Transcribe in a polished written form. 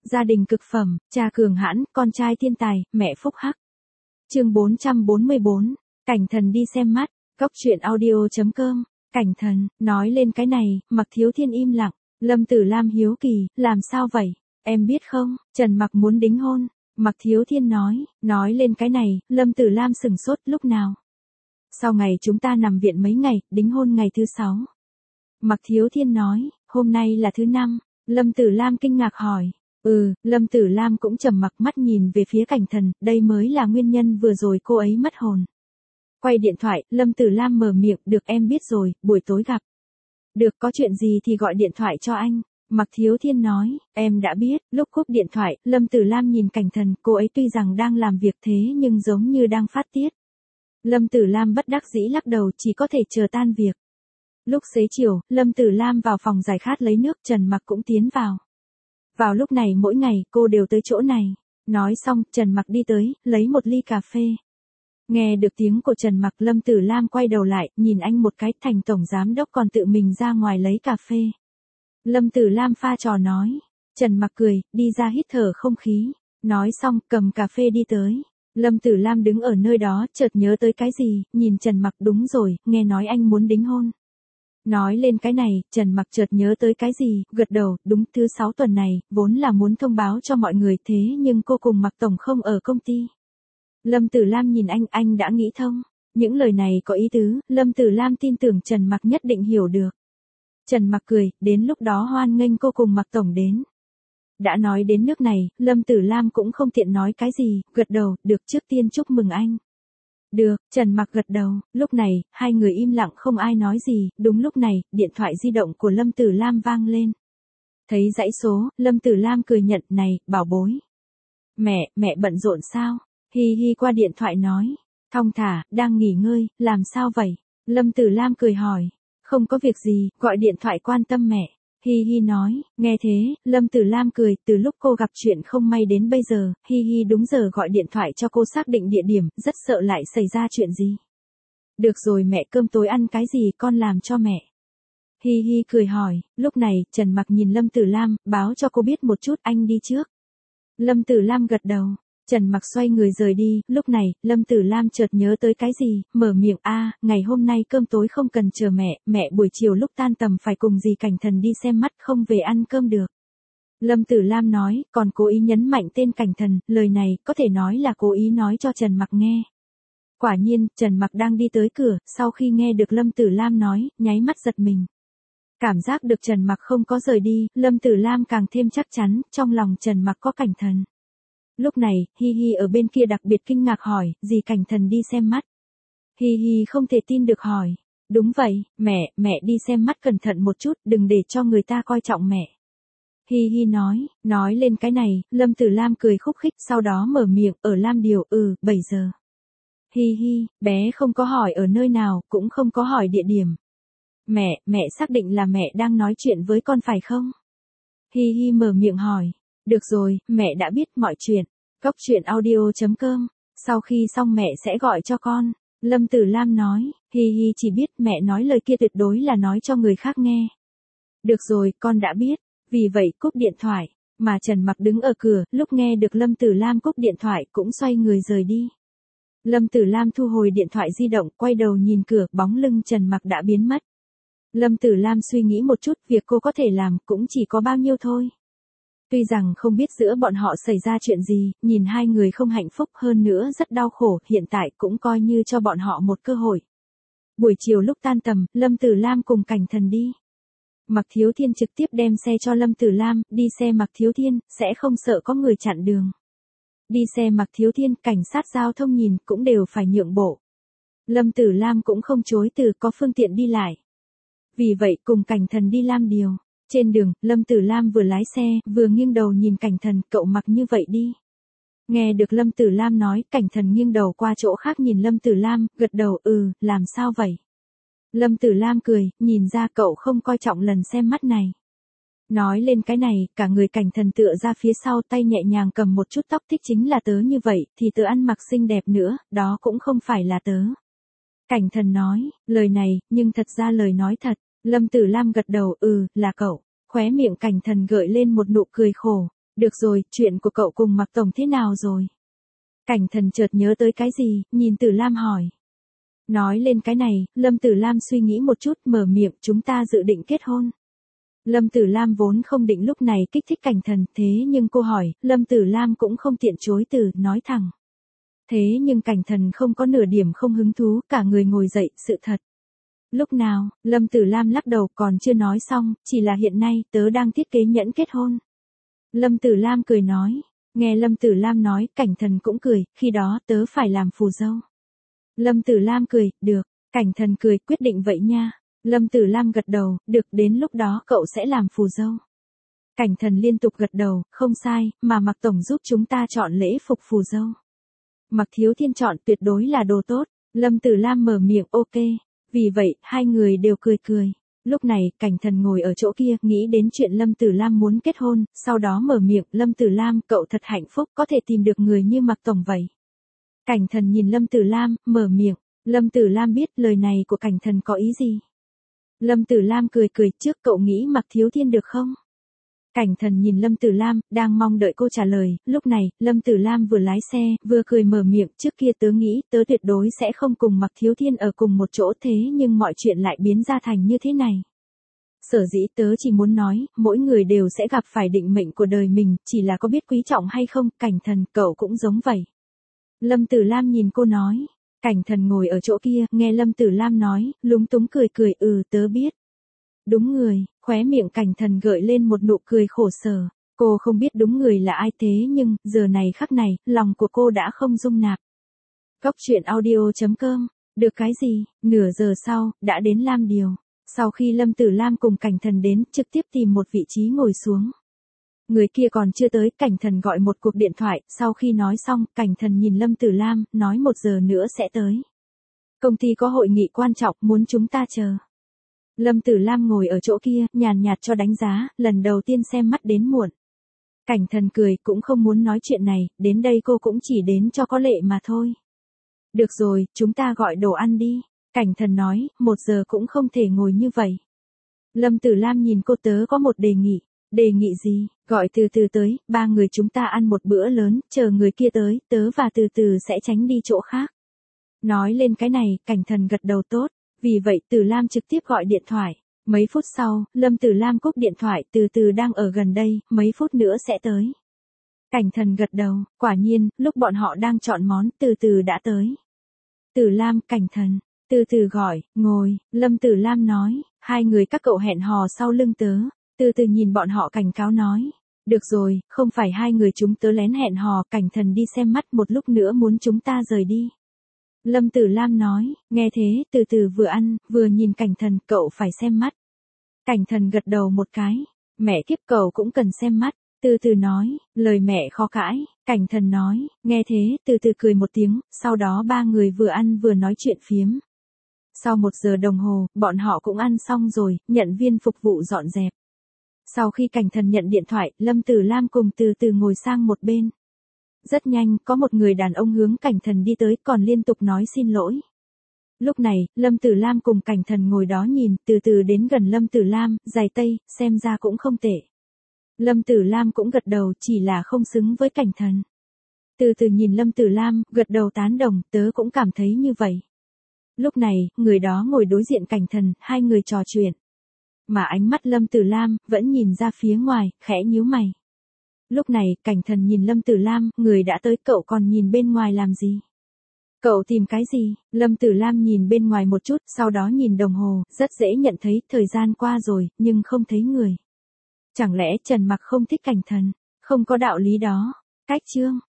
Gia đình cực phẩm, cha cường hãn, con trai thiên tài, mẹ phúc hắc. Chương 444, Cảnh Thần đi xem mắt, Cốc truyện audio.com. Cảnh Thần, nói lên cái này, Mạc Thiếu Thiên im lặng, Lâm Tử Lam hiếu kỳ, làm sao vậy? Em biết không, Trần Mặc muốn đính hôn. Mạc Thiếu Thiên nói lên cái này, Lâm Tử Lam sửng sốt, lúc nào? Sau ngày chúng ta nằm viện mấy ngày, đính hôn ngày thứ 6. Mạc Thiếu Thiên nói, hôm nay là thứ 5. Lâm Tử Lam kinh ngạc hỏi. Lâm Tử Lam cũng trầm mặc, mắt nhìn về phía Cảnh Thần, đây mới là nguyên nhân vừa rồi cô ấy mất hồn. Quay điện thoại, Lâm Tử Lam mở miệng, được em biết rồi, buổi tối gặp. Được, có chuyện gì thì gọi điện thoại cho anh. Mạc Thiếu Thiên nói, em đã biết. Lúc cúp điện thoại, Lâm Tử Lam nhìn Cảnh Thần, cô ấy tuy rằng đang làm việc thế nhưng giống như đang phát tiết. Lâm Tử Lam bất đắc dĩ lắc đầu, chỉ có thể chờ tan việc. Lúc xế chiều, Lâm Tử Lam vào phòng giải khát lấy nước, Trần Mặc cũng tiến vào. Vào lúc này mỗi ngày, cô đều tới chỗ này. Nói xong, Trần Mặc đi tới, lấy một ly cà phê. Nghe được tiếng của Trần Mặc, Lâm Tử Lam quay đầu lại, nhìn anh một cái, thành tổng giám đốc còn tự mình ra ngoài lấy cà phê. Lâm Tử Lam pha trò nói. Trần Mặc cười, đi ra hít thở không khí. Nói xong, cầm cà phê đi tới. Lâm Tử Lam đứng ở nơi đó, chợt nhớ tới cái gì, nhìn Trần Mặc, đúng rồi, nghe nói anh muốn đính hôn. Nói lên cái này, Trần Mặc chợt nhớ tới cái gì, gật đầu, đúng, thứ 6 tuần này, vốn là muốn thông báo cho mọi người, thế nhưng cô cùng Mạc tổng không ở công ty. Lâm Tử Lam nhìn anh đã nghĩ thông. Những lời này có ý tứ, Lâm Tử Lam tin tưởng Trần Mặc nhất định hiểu được. Trần Mặc cười, đến lúc đó hoan nghênh cô cùng Mạc tổng đến. Đã nói đến nước này, Lâm Tử Lam cũng không tiện nói cái gì, gật đầu, được, trước tiên chúc mừng anh. Được, Trần Mặc gật đầu, lúc này, hai người im lặng không ai nói gì, đúng lúc này, điện thoại di động của Lâm Tử Lam vang lên. Thấy dãy số, Lâm Tử Lam cười nhận, này, bảo bối. Mẹ bận rộn sao? Hi hi qua điện thoại nói. Thong thả, đang nghỉ ngơi, làm sao vậy? Lâm Tử Lam cười hỏi. Không có việc gì, gọi điện thoại quan tâm mẹ. Hi hi nói, nghe thế, Lâm Tử Lam cười, từ lúc cô gặp chuyện không may đến bây giờ, hi hi đúng giờ gọi điện thoại cho cô xác định địa điểm, rất sợ lại xảy ra chuyện gì. Được rồi mẹ, cơm tối ăn cái gì con làm cho mẹ. Hi hi cười hỏi, lúc này, Trần Mặc nhìn Lâm Tử Lam, báo cho cô biết một chút, anh đi trước. Lâm Tử Lam gật đầu. Trần Mặc xoay người rời đi, lúc này, Lâm Tử Lam chợt nhớ tới cái gì, mở miệng, ngày hôm nay cơm tối không cần chờ mẹ buổi chiều lúc tan tầm phải cùng dì Cảnh Thần đi xem mắt, không về ăn cơm được. Lâm Tử Lam nói, còn cố ý nhấn mạnh tên Cảnh Thần, lời này, có thể nói là cố ý nói cho Trần Mặc nghe. Quả nhiên, Trần Mặc đang đi tới cửa, sau khi nghe được Lâm Tử Lam nói, nháy mắt giật mình. Cảm giác được Trần Mặc không có rời đi, Lâm Tử Lam càng thêm chắc chắn, trong lòng Trần Mặc có Cảnh Thần. Lúc này, Hi Hi ở bên kia đặc biệt kinh ngạc hỏi, dì Cảnh Thần đi xem mắt. Hi Hi không thể tin được hỏi. Đúng vậy, mẹ đi xem mắt cẩn thận một chút, đừng để cho người ta coi trọng mẹ. Hi Hi nói lên cái này, Lâm Tử Lam cười khúc khích, sau đó mở miệng, ở Lam Điều, 7 giờ. Hi Hi, bé không có hỏi ở nơi nào, cũng không có hỏi địa điểm. Mẹ xác định là mẹ đang nói chuyện với con phải không? Hi Hi mở miệng hỏi. Được rồi, mẹ đã biết mọi chuyện. Cốc truyện audio.com. Sau khi xong mẹ sẽ gọi cho con. Lâm Tử Lam nói. Hi hi chỉ biết mẹ nói lời kia tuyệt đối là nói cho người khác nghe. Được rồi, con đã biết. Vì vậy cúp điện thoại. Mà Trần Mặc đứng ở cửa, lúc nghe được Lâm Tử Lam cúp điện thoại cũng xoay người rời đi. Lâm Tử Lam thu hồi điện thoại di động, quay đầu nhìn cửa, bóng lưng Trần Mặc đã biến mất. Lâm Tử Lam suy nghĩ một chút, việc cô có thể làm cũng chỉ có bao nhiêu thôi. Tuy rằng không biết giữa bọn họ xảy ra chuyện gì, nhìn hai người không hạnh phúc, hơn nữa rất đau khổ, hiện tại cũng coi như cho bọn họ một cơ hội. Buổi chiều lúc tan tầm, Lâm Tử Lam cùng Cảnh Thần đi. Mạc Thiếu Thiên trực tiếp đem xe cho Lâm Tử Lam, đi xe Mạc Thiếu Thiên, sẽ không sợ có người chặn đường. Đi xe Mạc Thiếu Thiên, cảnh sát giao thông nhìn cũng đều phải nhượng bộ. Lâm Tử Lam cũng không chối từ, có phương tiện đi lại. Vì vậy cùng Cảnh Thần đi Lam Điều. Trên đường, Lâm Tử Lam vừa lái xe, vừa nghiêng đầu nhìn Cảnh Thần, cậu mặc như vậy đi. Nghe được Lâm Tử Lam nói, Cảnh Thần nghiêng đầu qua chỗ khác nhìn Lâm Tử Lam, gật đầu, làm sao vậy? Lâm Tử Lam cười, nhìn ra cậu không coi trọng lần xem mắt này. Nói lên cái này, cả người Cảnh Thần tựa ra phía sau, tay nhẹ nhàng cầm một chút tóc, thích chính là tớ như vậy, thì tớ ăn mặc xinh đẹp nữa, đó cũng không phải là tớ. Cảnh Thần nói, lời này, nhưng thật ra lời nói thật. Lâm Tử Lam gật đầu, là cậu. Khóe miệng Cảnh Thần gợi lên một nụ cười khổ. Được rồi, chuyện của cậu cùng Mạc Tổng thế nào rồi? Cảnh Thần chợt nhớ tới cái gì, nhìn Tử Lam hỏi. Nói lên cái này, Lâm Tử Lam suy nghĩ một chút, mở miệng, chúng ta dự định kết hôn. Lâm Tử Lam vốn không định lúc này kích thích Cảnh Thần, thế nhưng cô hỏi, Lâm Tử Lam cũng không tiện chối từ, nói thẳng. Thế nhưng Cảnh Thần không có nửa điểm không hứng thú, cả người ngồi dậy, sự thật. Lúc nào, Lâm Tử Lam lắc đầu, còn chưa nói xong, chỉ là hiện nay, tớ đang thiết kế nhẫn kết hôn. Lâm Tử Lam cười nói, nghe Lâm Tử Lam nói, Cảnh Thần cũng cười, khi đó tớ phải làm phù dâu. Lâm Tử Lam cười, được, Cảnh Thần cười, quyết định vậy nha. Lâm Tử Lam gật đầu, được, đến lúc đó cậu sẽ làm phù dâu. Cảnh Thần liên tục gật đầu, không sai, mà Mạc Tổng giúp chúng ta chọn lễ phục phù dâu. Mạc Thiếu Thiên chọn tuyệt đối là đồ tốt, Lâm Tử Lam mở miệng, ok. Vì vậy, hai người đều cười cười. Lúc này, Cảnh Thần ngồi ở chỗ kia, nghĩ đến chuyện Lâm Tử Lam muốn kết hôn, sau đó mở miệng, Lâm Tử Lam, cậu thật hạnh phúc, có thể tìm được người như Mạc Tổng vậy. Cảnh Thần nhìn Lâm Tử Lam, mở miệng, Lâm Tử Lam biết lời này của Cảnh Thần có ý gì. Lâm Tử Lam cười cười, trước cậu nghĩ Mạc Thiếu Thiên được không? Cảnh Thần nhìn Lâm Tử Lam, đang mong đợi cô trả lời, lúc này, Lâm Tử Lam vừa lái xe, vừa cười mở miệng, trước kia tớ nghĩ, tớ tuyệt đối sẽ không cùng Mạc Thiếu Thiên ở cùng một chỗ, thế nhưng mọi chuyện lại biến ra thành như thế này. Sở dĩ tớ chỉ muốn nói, mỗi người đều sẽ gặp phải định mệnh của đời mình, chỉ là có biết quý trọng hay không, Cảnh Thần, cậu cũng giống vậy. Lâm Tử Lam nhìn cô nói, Cảnh Thần ngồi ở chỗ kia, nghe Lâm Tử Lam nói, lúng túng cười cười, tớ biết. Đúng người, khóe miệng Cảnh Thần gợi lên một nụ cười khổ sở. Cô không biết đúng người là ai thế nhưng, giờ này khắc này, lòng của cô đã không dung nạp. Góc truyện audio.com, được cái gì, nửa giờ sau, đã đến Lam Điều. Sau khi Lâm Tử Lam cùng Cảnh Thần đến, trực tiếp tìm một vị trí ngồi xuống. Người kia còn chưa tới, Cảnh Thần gọi một cuộc điện thoại, sau khi nói xong, Cảnh Thần nhìn Lâm Tử Lam, nói 1 giờ nữa sẽ tới. Công ty có hội nghị quan trọng, muốn chúng ta chờ. Lâm Tử Lam ngồi ở chỗ kia, nhàn nhạt cho đánh giá, lần đầu tiên xem mắt đến muộn. Cảnh Thần cười, cũng không muốn nói chuyện này, đến đây cô cũng chỉ đến cho có lệ mà thôi. Được rồi, chúng ta gọi đồ ăn đi. Cảnh Thần nói, 1 giờ cũng không thể ngồi như vậy. Lâm Tử Lam nhìn cô, tớ có một đề nghị. Đề nghị gì? Gọi từ từ tới, 3 người chúng ta ăn một bữa lớn, chờ người kia tới, tớ và từ từ sẽ tránh đi chỗ khác. Nói lên cái này, Cảnh Thần gật đầu tốt. Vì vậy Tử Lam trực tiếp gọi điện thoại. Mấy phút sau, Lâm Tử Lam cúp điện thoại, từ từ đang ở gần đây, mấy phút nữa sẽ tới. Cảnh Thần gật đầu, quả nhiên, lúc bọn họ đang chọn món, từ từ đã tới. Tử Lam, Cảnh Thần, từ từ gọi, ngồi, Lâm Tử Lam nói, 2 người các cậu hẹn hò sau lưng tớ, từ từ nhìn bọn họ cảnh cáo nói. Được rồi, không phải 2 người chúng tớ lén hẹn hò, Cảnh Thần đi xem mắt, một lúc nữa muốn chúng ta rời đi. Lâm Tử Lam nói, nghe thế, từ từ vừa ăn, vừa nhìn Cảnh Thần, cậu phải xem mắt. Cảnh Thần gật đầu một cái, mẹ kiếp cậu cũng cần xem mắt, từ từ nói, lời mẹ khó cãi, Cảnh Thần nói, nghe thế, từ từ cười một tiếng, sau đó 3 người vừa ăn vừa nói chuyện phiếm. Sau 1 giờ đồng hồ, bọn họ cũng ăn xong rồi, nhận viên phục vụ dọn dẹp. Sau khi Cảnh Thần nhận điện thoại, Lâm Tử Lam cùng từ từ ngồi sang một bên. Rất nhanh, có một người đàn ông hướng Cảnh Thần đi tới, còn liên tục nói xin lỗi. Lúc này, Lâm Tử Lam cùng Cảnh Thần ngồi đó nhìn, từ từ đến gần Lâm Tử Lam, giày tây, xem ra cũng không tệ. Lâm Tử Lam cũng gật đầu, chỉ là không xứng với Cảnh Thần. Từ từ nhìn Lâm Tử Lam, gật đầu tán đồng, tớ cũng cảm thấy như vậy. Lúc này, người đó ngồi đối diện Cảnh Thần, 2 người trò chuyện. Mà ánh mắt Lâm Tử Lam, vẫn nhìn ra phía ngoài, khẽ nhíu mày. Lúc này, Cảnh Thần nhìn Lâm Tử Lam, người đã tới, cậu còn nhìn bên ngoài làm gì? Cậu tìm cái gì? Lâm Tử Lam nhìn bên ngoài một chút, sau đó nhìn đồng hồ, rất dễ nhận thấy, thời gian qua rồi, nhưng không thấy người. Chẳng lẽ Trần Mặc không thích Cảnh Thần? Không có đạo lý đó. Cách chương.